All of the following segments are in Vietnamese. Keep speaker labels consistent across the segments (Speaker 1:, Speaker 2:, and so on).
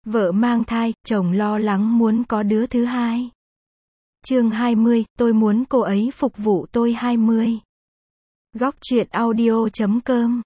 Speaker 1: Vợ mang thai, chồng lo lắng muốn có đứa thứ hai. Chương 20, tôi muốn cô ấy phục vụ tôi 20. Góc truyện audio.com.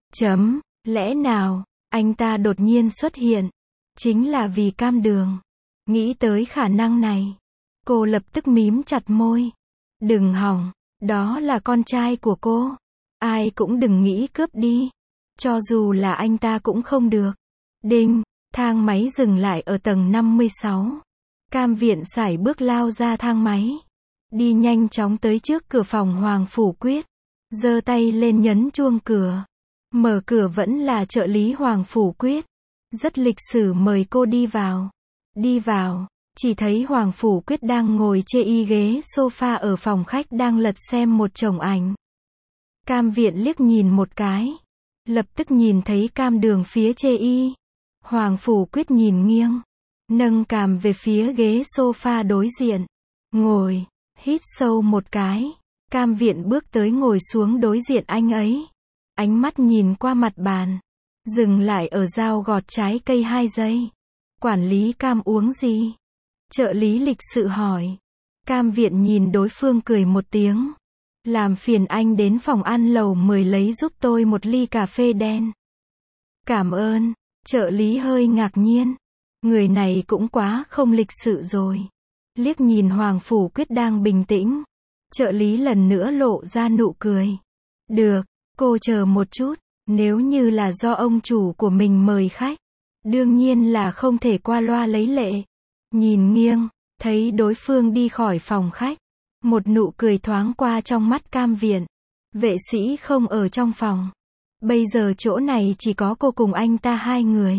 Speaker 1: Lẽ nào, anh ta đột nhiên xuất hiện, chính là vì cam đường. Nghĩ tới khả năng này, cô lập tức mím chặt môi. Đừng hòng, đó là con trai của cô. Ai cũng đừng nghĩ cướp đi. Cho dù là anh ta cũng không được. Đinh, thang máy dừng lại ở tầng 56. Cam Viện sải bước lao ra thang máy. Đi nhanh chóng tới trước cửa phòng Hoàng Phủ Quyết. Giơ tay lên nhấn chuông cửa. Mở cửa vẫn là trợ lý Hoàng Phủ Quyết. Rất lịch sử mời cô đi vào. Đi vào, chỉ thấy Hoàng Phủ Quyết đang ngồi chê y ghế sofa ở phòng khách đang lật xem một chồng ảnh. Cam Viện liếc nhìn một cái. Lập tức nhìn thấy cam đường phía chê y. Hoàng Phủ Quyết nhìn nghiêng. Nâng cằm về phía ghế sofa đối diện. Ngồi, hít sâu một cái. Cam Viện bước tới ngồi xuống đối diện anh ấy. Ánh mắt nhìn qua mặt bàn. Dừng lại ở dao gọt trái cây 2 giây. Quản lý Cam uống gì? Trợ lý lịch sự hỏi. Cam Viện nhìn đối phương cười một tiếng. Làm phiền anh đến phòng ăn lầu 10 lấy giúp tôi một ly cà phê đen. Cảm ơn. Trợ lý hơi ngạc nhiên. Người này cũng quá không lịch sự rồi. Liếc nhìn Hoàng Phủ Quyết đang bình tĩnh. Trợ lý lần nữa lộ ra nụ cười. Được, cô chờ một chút. Nếu như là do ông chủ của mình mời khách, đương nhiên là không thể qua loa lấy lệ. Nhìn nghiêng, thấy đối phương đi khỏi phòng khách. Một nụ cười thoáng qua trong mắt Cam Viện. Vệ sĩ không ở trong phòng. Bây giờ chỗ này chỉ có cô cùng anh ta 2 người.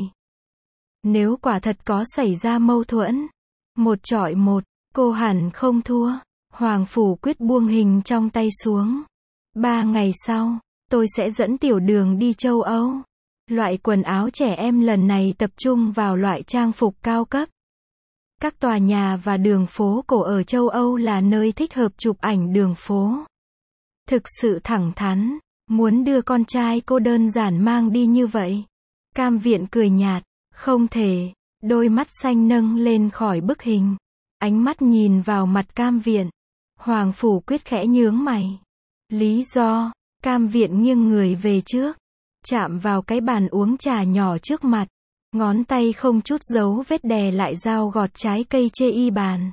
Speaker 1: Nếu quả thật có xảy ra mâu thuẫn, 1 chọi 1, cô hẳn không thua. Hoàng Phủ Quyết buông hình trong tay xuống. 3 ngày sau, tôi sẽ dẫn Tiểu Đường đi châu Âu. Loại quần áo trẻ em lần này tập trung vào loại trang phục cao cấp. Các tòa nhà và đường phố cổ ở châu Âu là nơi thích hợp chụp ảnh đường phố. Thực sự thẳng thắn, muốn đưa con trai cô đơn giản mang đi như vậy. Cam Viện cười nhạt, không thể, đôi mắt xanh nâng lên khỏi bức hình. Ánh mắt nhìn vào mặt Cam Viện. Hoàng Phủ Quyết khẽ nhướng mày. Lý do? Cam Viện nghiêng người về trước, chạm vào cái bàn uống trà nhỏ trước mặt. Ngón tay không chút dấu vết đè lại dao gọt trái cây chê y bàn.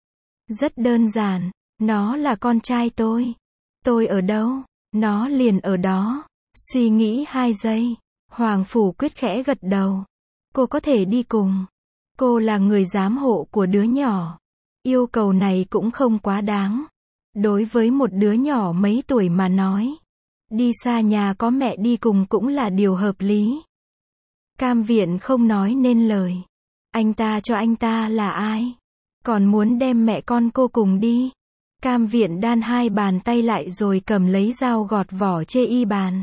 Speaker 1: Rất đơn giản, nó là con trai tôi. Tôi ở đâu, nó liền ở đó. Suy nghĩ 2 giây, Hoàng Phủ Quyết khẽ gật đầu. Cô có thể đi cùng. Cô là người giám hộ của đứa nhỏ. Yêu cầu này cũng không quá đáng. Đối với một đứa nhỏ mấy tuổi mà nói, đi xa nhà có mẹ đi cùng cũng là điều hợp lý. Cam Viện không nói nên lời. Anh ta cho anh ta là ai? Còn muốn đem mẹ con cô cùng đi. Cam Viện đan 2 bàn tay lại rồi cầm lấy dao gọt vỏ chê y bàn.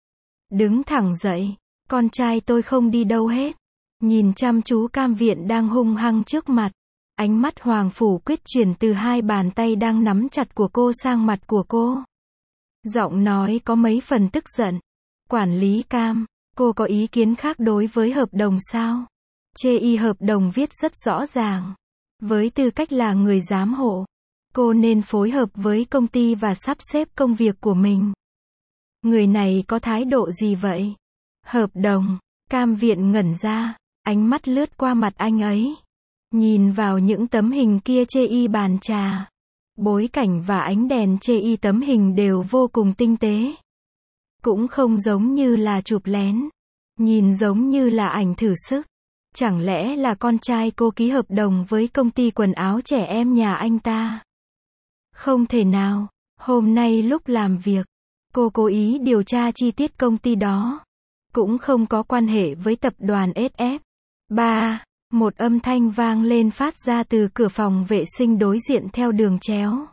Speaker 1: Đứng thẳng dậy. Con trai tôi không đi đâu hết. Nhìn chăm chú Cam Viện đang hung hăng trước mặt. Ánh mắt Hoàng Phủ Quyết chuyển từ 2 bàn tay đang nắm chặt của cô sang mặt của cô. Giọng nói có mấy phần tức giận. Quản lý Cam, cô có ý kiến khác đối với hợp đồng sao? Chê y hợp đồng viết rất rõ ràng. Với tư cách là người giám hộ, cô nên phối hợp với công ty và sắp xếp công việc của mình. Người này có thái độ gì vậy? Hợp đồng. Cam Viện ngẩn ra, ánh mắt lướt qua mặt anh ấy. Nhìn vào những tấm hình kia chê y bàn trà. Bối cảnh và ánh đèn chê y tấm hình đều vô cùng tinh tế. Cũng không giống như là chụp lén. Nhìn giống như là ảnh thử sức. Chẳng lẽ là con trai cô ký hợp đồng với công ty quần áo trẻ em nhà anh ta? Không thể nào. Hôm nay lúc làm việc, cô cố ý điều tra chi tiết công ty đó. Cũng không có quan hệ với tập đoàn SF. 3. Một âm thanh vang lên phát ra từ cửa phòng vệ sinh đối diện theo đường chéo.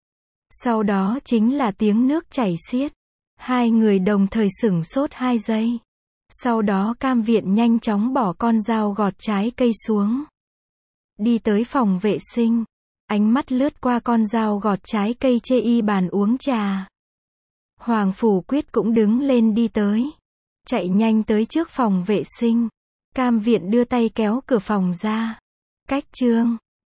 Speaker 1: Sau đó chính là tiếng nước chảy xiết. 2 người đồng thời sửng sốt 2 giây. Sau đó Cam Viện nhanh chóng bỏ con dao gọt trái cây xuống. Đi tới phòng vệ sinh. Ánh mắt lướt qua con dao gọt trái cây chê y bàn uống trà. Hoàng Phủ Quyết cũng đứng lên đi tới. Chạy nhanh tới trước phòng vệ sinh. Cam Viện đưa tay kéo cửa phòng ra. Cách chương